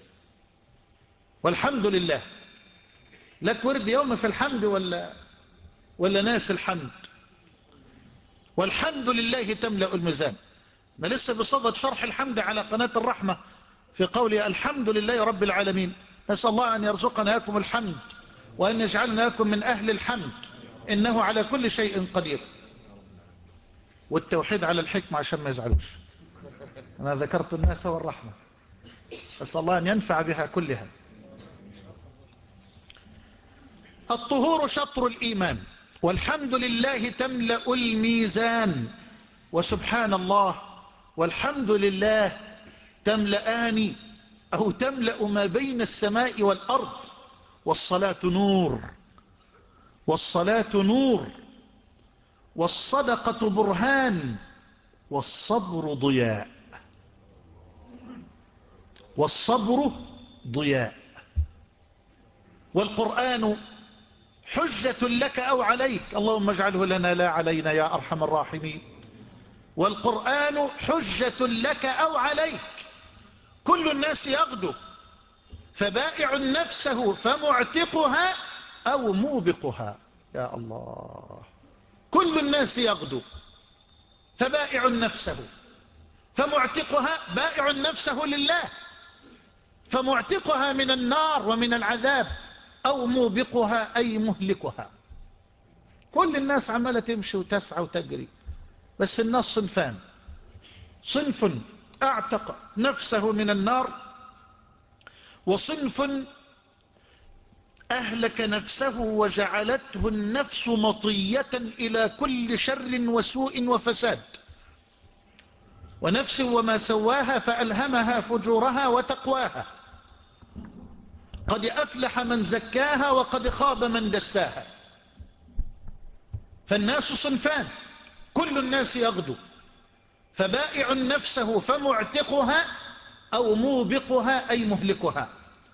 والحمد لله. لك ورد يوم في الحمد ولا ولا ناس الحمد؟ والحمد لله تملأ الميزان. أنا لسه بصدد شرح الحمد على قناة الرحمة في قولي الحمد لله رب العالمين. نسأل الله أن يرزقنا لكم الحمد وأن يجعلنا لكم من أهل الحمد، إنه على كل شيء قدير. والتوحيد على الحكمة عشان ما يزعلوش، أنا ذكرت الناس والرحمة، أسأل الله أن ينفع بها كلها. الطهور شطر الإيمان، والحمد لله تملأ الميزان، وسبحان الله والحمد لله تملأان أو تملأ ما بين السماء والأرض. والصلاة نور، والصلاة نور، والصدقة برهان، والصبر ضياء، والصبر ضياء، والقرآن حجة لك أو عليك، اللهم اجعله لنا لا علينا يا أرحم الراحمين. والقرآن حجة لك أو عليك. كل الناس يغدو فبائع نفسه فمعتقها أو موبقها. يا الله، كل الناس يغدو، فبائع نفسه فمعتقها، بائع نفسه لله، فمعتقها من النار ومن العذاب، أو موبقها أي مهلكها. كل الناس عمالة تمشي وتسعى وتجري، بس الناس صنفان: صنف اعتق نفسه من النار، وصنف أهلك نفسه وجعلته النفس مطية إلى كل شر وسوء وفساد. ونفس وما سواها فألهمها فجورها وتقواها، قد أفلح من زكاها وقد خاب من دساها. فالناس صنفان، كل الناس يغدو، فبائع نفسه فمعتقها أو موبقها أي مهلكها.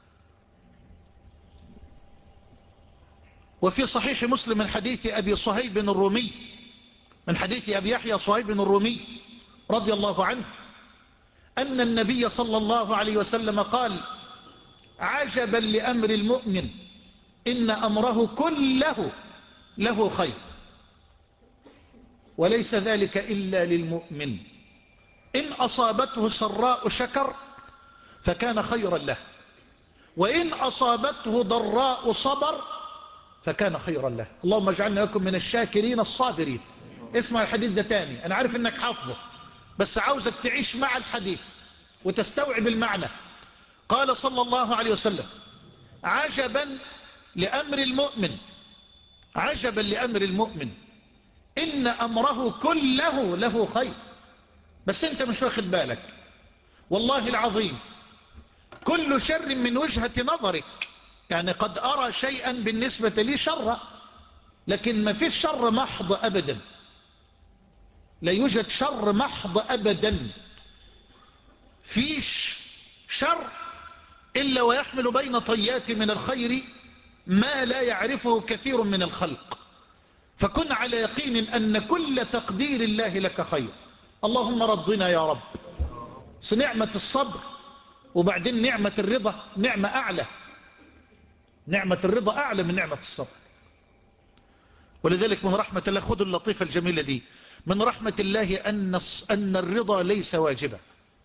وفي صحيح مسلم من حديث أبي صهيب الرومي، من حديث أبي يحيى صهيب الرومي رضي الله عنه، أن النبي صلى الله عليه وسلم قال: عجبا لأمر المؤمن إن أمره كله له خير، وليس ذلك إلا للمؤمن، إن أصابته سراء شكر فكان خيرا له، وإن أصابته ضراء صبر فكان خيرا له. اللهم اجعلنا لكم من الشاكرين الصابرين. اسمع الحديث ده تاني، أنا عارف أنك حافظه، بس عاوزك تعيش مع الحديث وتستوعب المعنى. قال صلى الله عليه وسلم: عجبا لأمر المؤمن، عجبا لأمر المؤمن إن أمره كله له خير. بس أنت مش واخد بالك، والله العظيم كل شر من وجهة نظرك، يعني قد أرى شيئا بالنسبة لي شر، لكن ما فيش شر محض أبدا، لا يوجد شر محض أبدا. فيش شر إلا ويحمل بين طيات من الخير ما لا يعرفه كثير من الخلق. فكن على يقين أن كل تقدير الله لك خير. اللهم رضنا يا رب. نعمة الصبر وبعدين نعمة الرضا نعمة أعلى، نعمة الرضا أعلى من نعمة الصبر. ولذلك من رحمة الله، خذوا اللطيفة الجميلة دي، من رحمة الله أن أن الرضا ليس واجبا،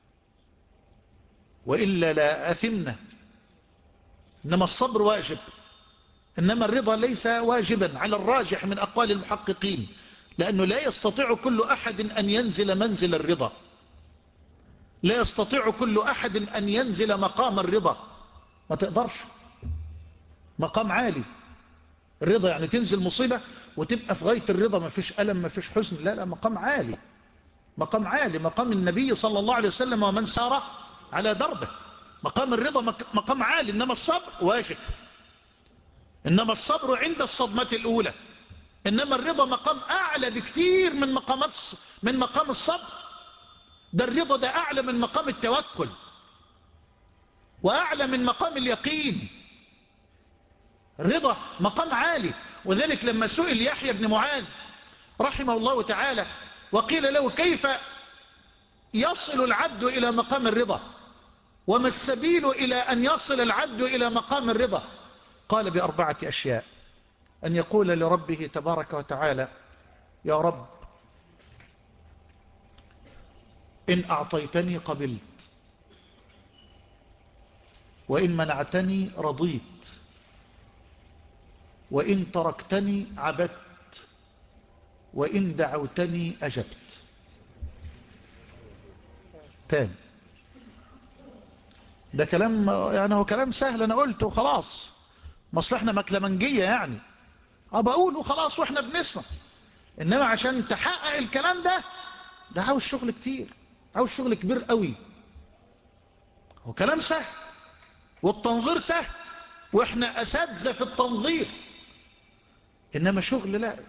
وإلا لا أثمنا. إنما الصبر واجب، إنما الرضا ليس واجبا على الراجح من أقوال المحققين، لأنه لا يستطيع كل أحد أن ينزل منزل الرضا، لا يستطيع كل أحد أن ينزل مقام الرضا، ما تقدرش. مقام عالي الرضا يعني تنزل مصيبة وتبقى في غاية الرضا، ما فيش ألم ما فيش حزن، لا لا، مقام عالي، مقام عالي، مقام النبي صلى الله عليه وسلم ومن سار على دربه. مقام الرضا مقام عالي، إنما الصبر واجب، إنما الصبر عند الصدمة الأولى، إنما الرضا مقام أعلى بكتير من مقامات من مقام الصبر. ده الرضا ده أعلى من مقام التوكل، وأعلى من مقام اليقين. الرضا مقام عالي. وذلك لما سئل يحيى بن معاذ رحمه الله تعالى وقيل له: كيف يصل العبد إلى مقام الرضا، وما السبيل إلى أن يصل العبد إلى مقام الرضا؟ قال: بأربعة أشياء: أن يقول لربه تبارك وتعالى: يا رب إن أعطيتني قبلت، وإن منعتني رضيت، وإن تركتني عبدت، وإن دعوتني أجبت. تاني، ده كلام يعني هو كلام سهل، أنا قلته وخلاص، مصلحنا مكلمنجية يعني، أبا أقول وخلاص وإحنا بنسمع. إنما عشان تحقق الكلام ده ده عاوز شغل كتير، عاوز شغل كبير قوي. هو كلام سهل والتنظير سهل وإحنا أساتذة في التنظير، إنما شغل لا.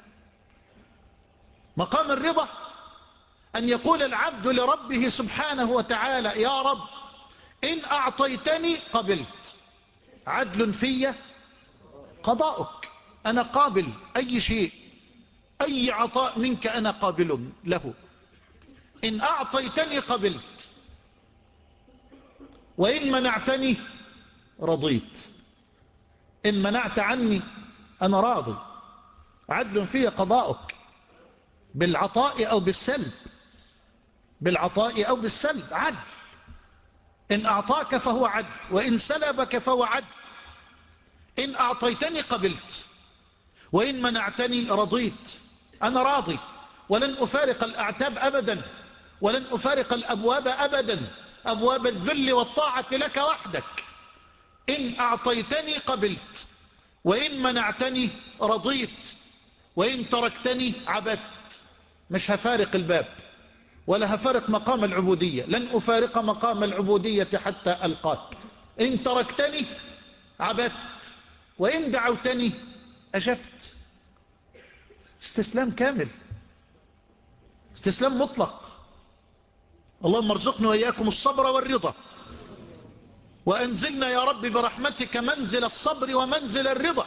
مقام الرضا أن يقول العبد لربه سبحانه وتعالى: يا رب إن أعطيتني قبلت، عدل في قضاؤك، أنا قابل أي شيء، أي عطاء منك أنا قابل له. إن أعطيتني قبلت، وإن منعتني رضيت، إن منعت عني أنا راضي، عدل في قضاؤك بالعطاء أو بالسلب، بالعطاء أو بالسلب عدل. إن أعطاك فهو عدل، وإن سلبك فهو عدل. إن أعطيتني قبلت، وإن منعتني رضيت. أنا راضي، ولن أفارق الأعتاب أبدا، ولن أفارق الأبواب أبدا، أبواب الذل والطاعة لك وحدك. إن أعطيتني قبلت، وإن منعتني رضيت، وإن تركتني عبدت. مش هفارق الباب، ولا هفارق مقام العبودية، لن أفارق مقام العبودية حتى ألقاك. إن تركتني عبدت، وإن دعوتني أجبت. استسلام كامل، استسلام مطلق. اللهم ارزقنا وإياكم الصبر والرضا، وأنزلنا يا رب برحمتك منزل الصبر ومنزل الرضا.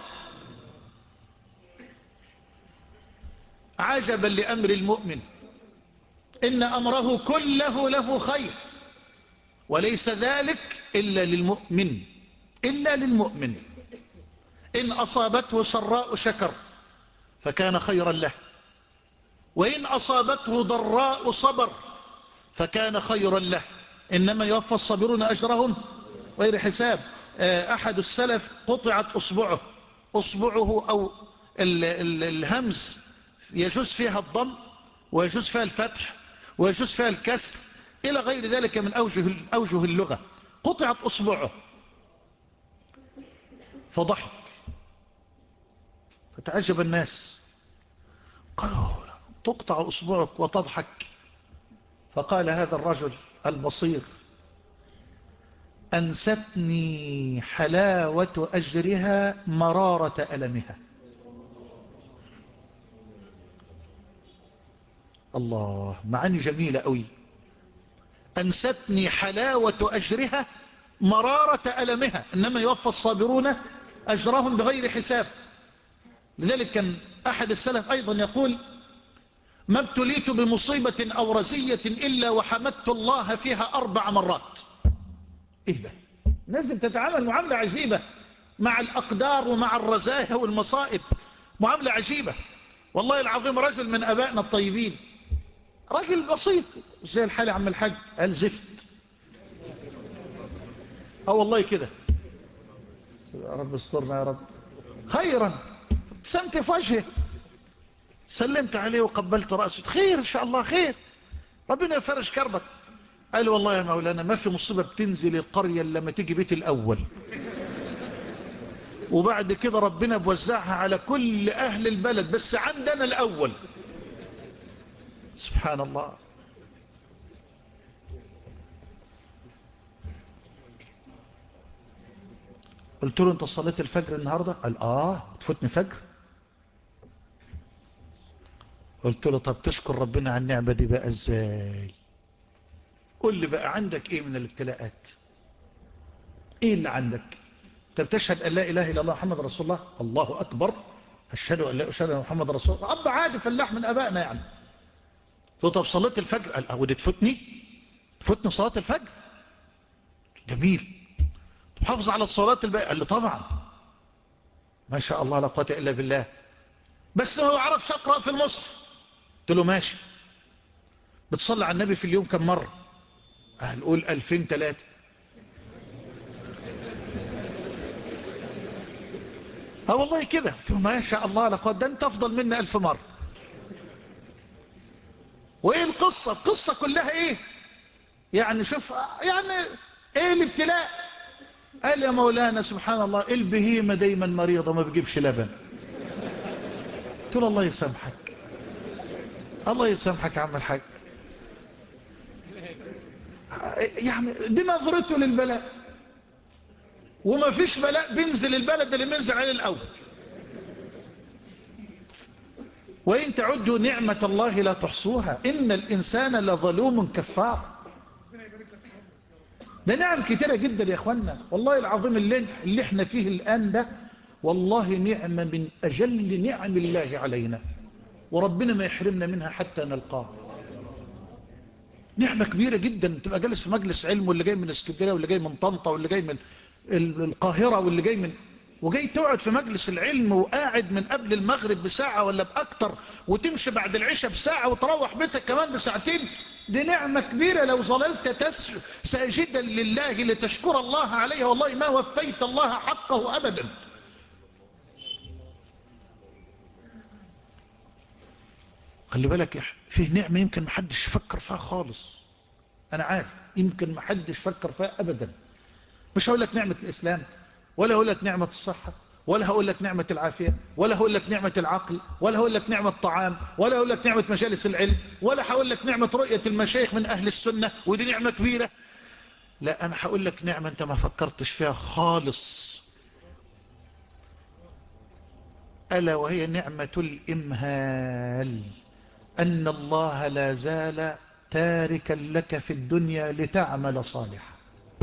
عجبا لأمر المؤمن، إن أمره كله له خير، وليس ذلك إلا للمؤمن، إلا للمؤمن. إن أصابته سراء شكر فكان خيرا له، وإن أصابته ضراء صبر فكان خيرا له. إنما يوفى الصابرون أجرهم غير حساب. أحد السلف قطعت أصبعه، أصبعه أو ال ال الهمز يجوز فيها الضم، ويجوز فيها الفتح، ويجوز فيها الكسر، إلى غير ذلك من أوجه, أوجه اللغة. قطعت أصبعه فضحك، فتعجب الناس، قالوا تقطع أصبعك وتضحك؟ فقال هذا الرجل البصير: أنستني حلاوة أجرها مرارة ألمها. الله، معاني جميلة أوي. أنستني حلاوة أجرها مرارة ألمها، إنما يوفى الصابرون أجرهم بغير حساب. لذلك كان أحد السلف أيضا يقول: ما ابتليت بمصيبة أو رزية إلا وحمدت الله فيها أربع مرات. إيه ده؟ لازم تتعامل معاملة عجيبة مع الأقدار ومع الرزايا والمصائب، معاملة عجيبة. والله العظيم رجل من أبائنا الطيبين، راجل بسيط زي الحال عم الحاج، قال زفت. اه والله كده، يا رب استرنا يا رب. خيرا، ابتسمت في وجهه، سلمت عليه وقبلت رأسه. خير إن شاء الله، خير، ربنا يفرج كربك. قال والله يا مولانا ما في مصيبة بتنزل القرية لما تيجي بيت الأول، وبعد كده ربنا بوزعها على كل أهل البلد، بس عندنا الأول. سبحان الله. قلت له انت صليت الفجر النهاردة؟ قال آه، تفوتني فجر. قلت له طب تشكر ربنا على النعمة دي بقى ازاي؟ قل لي بقى عندك ايه من الابتلاءات؟ ايه اللي عندك؟ انت بتشهد ان لا اله الا الله محمد رسول الله، الله اكبر، اشهد ان لا اشهد ان محمد رسول الله، اب عادي فلاح من ابائنا يعني. قلت له طب صليت الفجر؟ قال اه، ودي تفوتني؟ تفوتني صلاة الفجر؟ جميل. تحافظ على الصلاة الباقي؟ قال لي طبعا. ما شاء الله لا قوة الا بالله، بس هو عرف اقرا في المصحف. قلت له ماشي. بتصلي على النبي في اليوم كم مرة؟ قال قول ألفين ثلاثة. اه والله كده. قلت له ما شاء الله لا قوة، ده انت افضل مني ألف مرة. وايه القصة؟ القصة كلها ايه يعني؟ شوف يعني ايه الابتلاء. قال يا مولانا سبحان الله البهيمة دايما مريضة ما بيجيبش لبن. قلت له الله يسامحك، الله يسامحك يا عم الحاج. يعني دي نظرته للبلاء، وما فيش بلاء بينزل البلد اللي بينزل عليه الأول. وإن تعدوا نعمة الله لا تحصوها إن الإنسان لظلوم كفار. ده نعم كتيرة جدا يا أخوانا، والله العظيم اللي, اللي احنا فيه الآن ده والله نعمة من أجل نعم الله علينا، وربنا ما يحرمنا منها حتى نلقاه. نعمة كبيرة جدا تبقى جالس في مجلس علم، واللي جاي من اسكندريه، واللي جاي من طنطا، واللي جاي من القاهرة واللي جاي من وجاي تقعد في مجلس العلم وقاعد من قبل المغرب بساعة ولا بأكتر، وتمشي بعد العشاء بساعة وتروح بيتك كمان بساعتين. دي نعمة كبيرة لو ظللت تس ساجدا لله لتشكر الله عليها، والله ما وفيت الله حقه أبدا. خلي بالك فيه نعمة يمكن محدش فكر فيها خالص، أنا عارف يمكن محدش فكر فيها أبدا. مش هقول لك نعمة الإسلام، ولا هقول لك نعمة الصحة، ولا هقول لك نعمة العافية، ولا هقول لك نعمة العقل، ولا هقول لك نعمة الطعام، ولا هقول لك نعمة مجالس العلم، ولا هقول لك نعمة رؤية المشايخ من أهل السنة ودي نعمة كبيرة. لا، أنا هقول لك نعمة أنت ما فكرتش فيها خالص، ألا وهي نعمة الإمهال. أن الله لا زال تاركا لك في الدنيا لتعمل صالحا.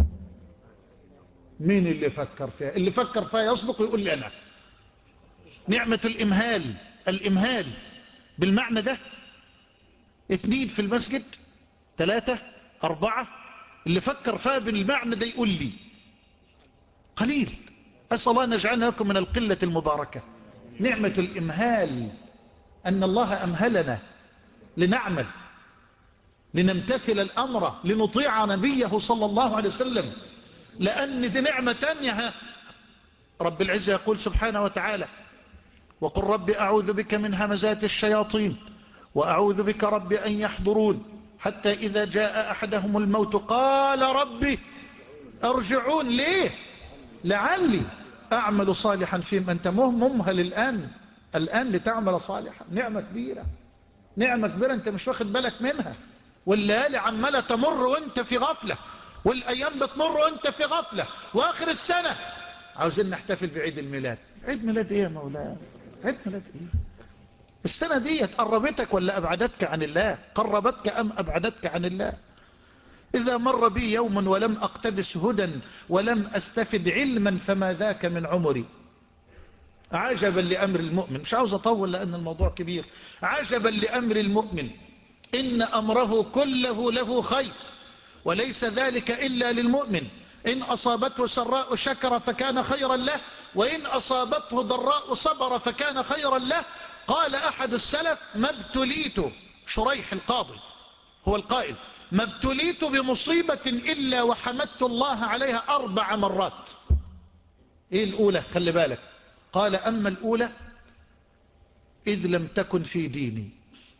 مين اللي فكر فيها؟ اللي فكر فيها يصدق ويقول لي أنا. نعمة الإمهال، الإمهال بالمعنى ده، اتنين في المسجد، ثلاثة، أربعة، اللي فكر فيها بالمعنى ده يقول لي قليل. أسأل الله أن يجعلنا لكم من القلة المباركة. نعمة الإمهال، أن الله أمهلنا لنعمل، لنمتثل الأمر، لنطيع نبيه صلى الله عليه وسلم، لأن دي نعمة تانية. رب العزة يقول سبحانه وتعالى: وقل رب أعوذ بك من همزات الشياطين وأعوذ بك رب أن يحضرون حتى إذا جاء أحدهم الموت قال ربي أرجعون. ليه؟ لعلي أعمل صالحا فيما أنت ممهل الآن الآن لتعمل صالحا. نعمة كبيرة، نعمة كبيرة أنت مش واخد بالك منها. والليالي عمالة تمر وانت في غفلة، والأيام بتمر وانت في غفلة، وآخر السنة عاوزين نحتفل بعيد الميلاد. عيد ميلاد ايه يا مولانا؟ عيد ميلاد ايه؟ السنة دي قربتك ولا أبعدتك عن الله؟ قربتك أم أبعدتك عن الله؟ إذا مر بي يوم ولم أقتبس هدى ولم أستفد علما فما ذاك من عمري. عجبا لأمر المؤمن، مش عاوز أطول لأن الموضوع كبير. عجبا لأمر المؤمن إن أمره كله له خير، وليس ذلك إلا للمؤمن. إن أصابته سراء شكر فكان خيرا له، وإن أصابته ضراء صبر فكان خيرا له. قال أحد السلف: ما ابتليت، شريح القاضي هو القائل: ما ابتليت بمصيبة إلا وحمدت الله عليها أربع مرات. إيه الأولى؟ خلي بالك. قال: أما الأولى إذ لم تكن في ديني.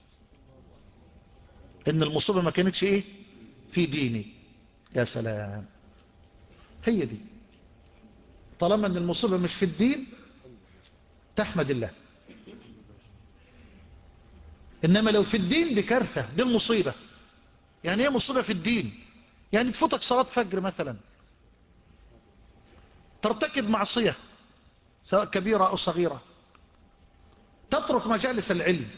إن المصيبة ما كانتش إيه؟ في ديني. يا سلام، هي دي. طالما أن المصيبة مش في الدين تحمد الله. إنما لو في الدين دي كارثة، دي المصيبة. يعني ايه مصيبة في الدين؟ يعني تفوتك صلاة فجر مثلا، ترتكب معصية سواء كبيرة أو صغيرة، تترك مجالس العلم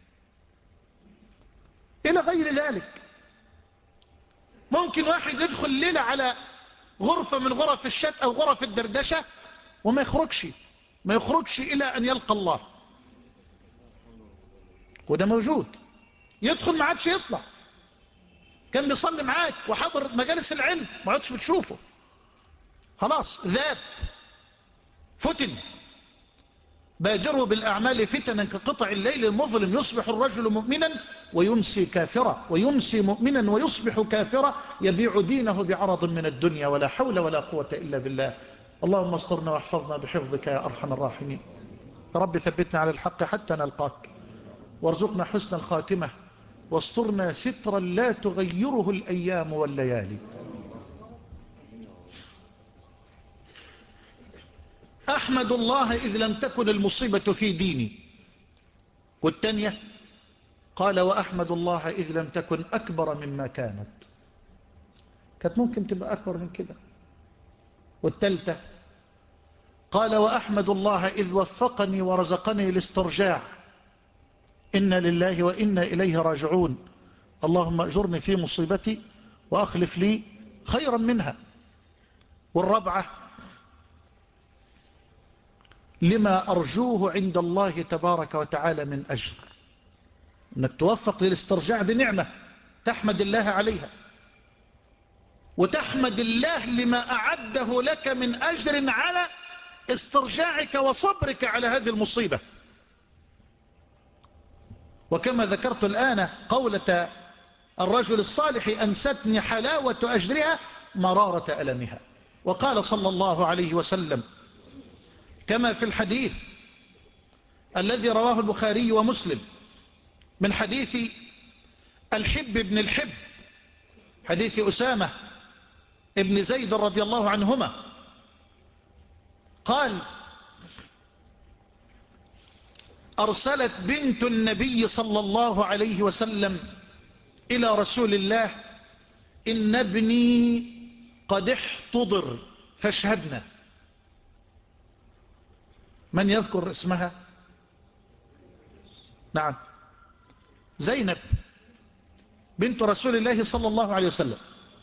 إلى غير ذلك. ممكن واحد يدخل ليلة على غرفة من غرف الشت أو غرف الدردشة وما يخرجش ما يخرجش إلى أن يلقى الله، وده موجود. يدخل ما عادش يطلع، كان بيصلي معاك وحضر مجالس العلم ما عادش بتشوفه، خلاص ذاب، فتن. بادروا بالأعمال فتنا كقطع الليل المظلم، يصبح الرجل مؤمنا ويمسي كافرا، ويمسي مؤمنا ويصبح كافرا، يبيع دينه بعرض من الدنيا، ولا حول ولا قوة إلا بالله. اللهم استرنا واحفظنا بحفظك يا أرحم الراحمين. رب ثبتنا على الحق حتى نلقاك، وارزقنا حسن الخاتمة، واسترنا سترا لا تغيره الأيام والليالي. أحمد الله إذ لم تكن المصيبة في ديني. والتانية قال: وأحمد الله إذ لم تكن أكبر مما كانت. كانت ممكن تبقى أكبر من كده. والتالتة قال: وأحمد الله إذ وفقني ورزقني الاسترجاع. إنا لله وإنا إليه راجعون. اللهم أجرني في مصيبتي وأخلف لي خيرا منها. والرابعة: لما أرجوه عند الله تبارك وتعالى من أجر. أنك توفق للاسترجاع بنعمة تحمد الله عليها. وتحمد الله لما أعده لك من أجر على استرجاعك وصبرك على هذه المصيبة. وكما ذكرت الآن قولة الرجل الصالح: أنستني حلاوة أجرها مرارة ألمها. وقال صلى الله عليه وسلم كما في الحديث الذي رواه البخاري ومسلم من حديث الحب بن الحب، حديث أسامة ابن زيد رضي الله عنهما، قال: أرسلت بنت النبي صلى الله عليه وسلم إلى رسول الله: إن ابني قد احتضر فاشهدنا. من يذكر اسمها؟ نعم، زينب بنت رسول الله صلى الله عليه وسلم.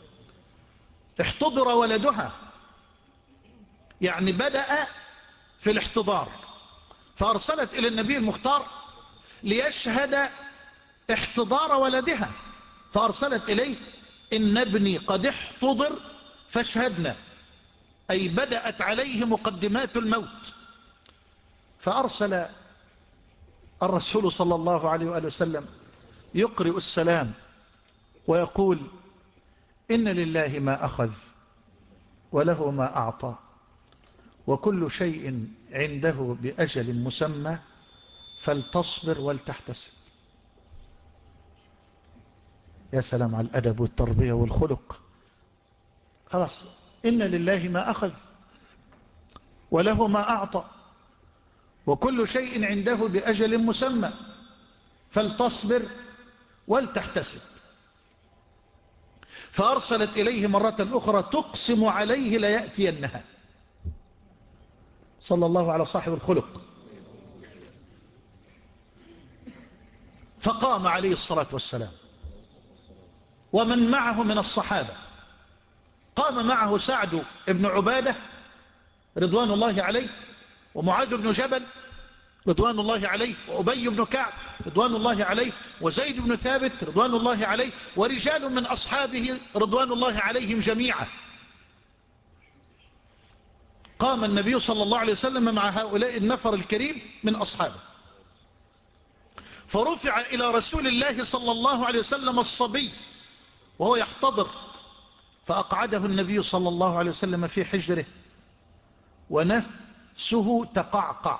احتضر ولدها، يعني بدأ في الاحتضار، فأرسلت إلى النبي المختار ليشهد احتضار ولدها، فأرسلت إليه: إن ابني قد احتضر فاشهدنا، أي بدأت عليه مقدمات الموت. فأرسل الرسول صلى الله عليه وآله وسلم يقرئ السلام ويقول: إن لله ما أخذ وله ما أعطى وكل شيء عنده بأجل مسمى فلتصبر ولتحتسب. يا سلام على الأدب والتربية والخلق. خلاص، إن لله ما أخذ وله ما أعطى وكل شيء عنده بأجل مسمى فلتصبر ولتحتسب. فأرسلت إليه مرة أخرى تقسم عليه ليأتينها. صلى الله على صاحب الخلق. فقام عليه الصلاة والسلام ومن معه من الصحابة. قام معه سعد بن عبادة رضوان الله عليه، ومعاذ بن جبل رضوان الله عليه، وأبي بن كعب رضوان الله عليه، وزيد بن ثابت رضوان الله عليه، ورجال من أصحابه رضوان الله عليهم جميعا. قام النبي صلى الله عليه وسلم مع هؤلاء النفر الكريم من أصحابه، فرفع إلى رسول الله صلى الله عليه وسلم الصبي وهو يحتضر، فأقعده النبي صلى الله عليه وسلم في حجره ونفسه تقعقع،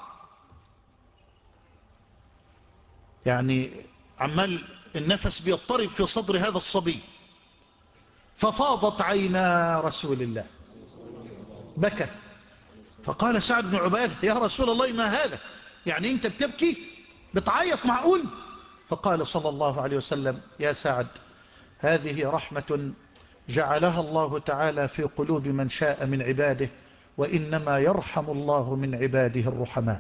يعني عمال النفس بيضطرب في صدر هذا الصبي. ففاضت عينا رسول الله، بكى. فقال سعد بن عبادة: يا رسول الله ما هذا؟ يعني انت بتبكي بتعيط معقول؟ فقال صلى الله عليه وسلم: يا سعد، هذه رحمة جعلها الله تعالى في قلوب من شاء من عباده، وإنما يرحم الله من عباده الرحماء.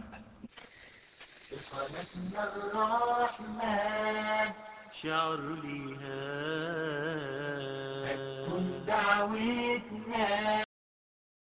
خلقنا الرحمن شعر لها هتكون دعوتنا